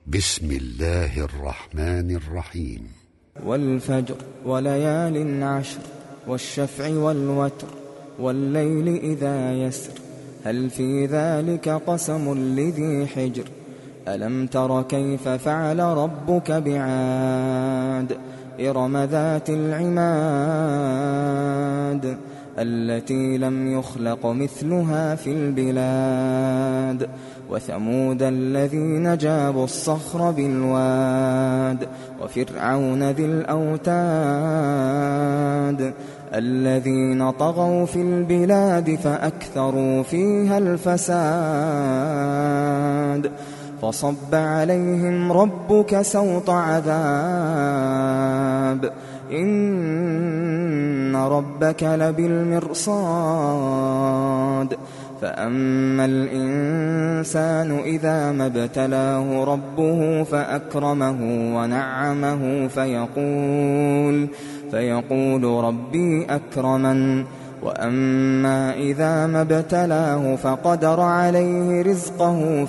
بسم الله الرحمن الرحيم. والفجر وليال عشر والشفع والوتر والليل إذا يسر هل في ذلك قسم لذي حجر ألم تر كيف فعل ربك بعاد إرم ذات العماد التي لم يخلق مثلها في البلاد وثمود الذين جابوا الصخر بالواد وفرعون ذي الأوتاد الذين طغوا في البلاد فأكثروا فيها الفساد فصب عليهم ربك سوط عذاب إن ربك لبالمرصاد فأما الإنسان إذا ما ابتلاه ربه فأكرمه ونعمه فيقول ربي أكرمن وأما إذا ما ابتلاه فقدر عليه رزقه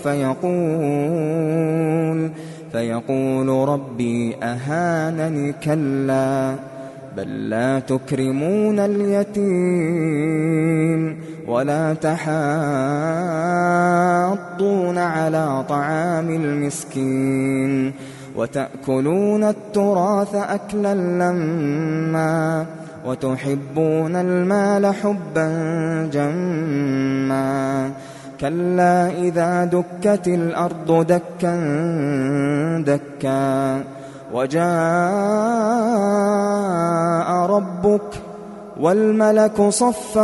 فيقول ربي أهانني كلا بل لا تكرمون اليتيم ولا تحاضون على طعام المسكين وتأكلون التراث أكلا لما وتحبون المال حبا جما كلا إذا دكت الأرض دكا دكا وجاء ربك والملك صفا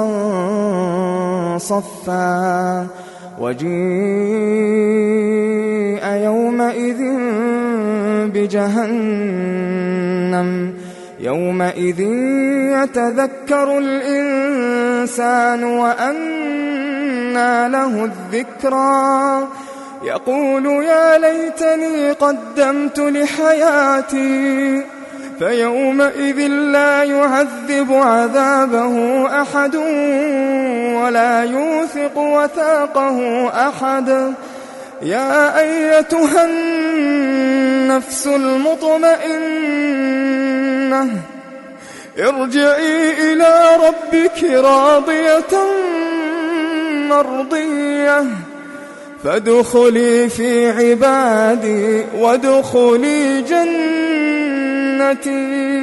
صفا وجيء يومئذ بجهنم يومئذ يتذكر الإنسان وأنى له الذكرى يقول يا ليتني قدمت لحياتي فيومئذ لا يعذب عذابه أحد ولا يوثق وثاقه أحد يا أيتها النفس المطمئنة ارجعي إلى ربك راضية مرضية فادخلي في عبادي وادخلي جنتي.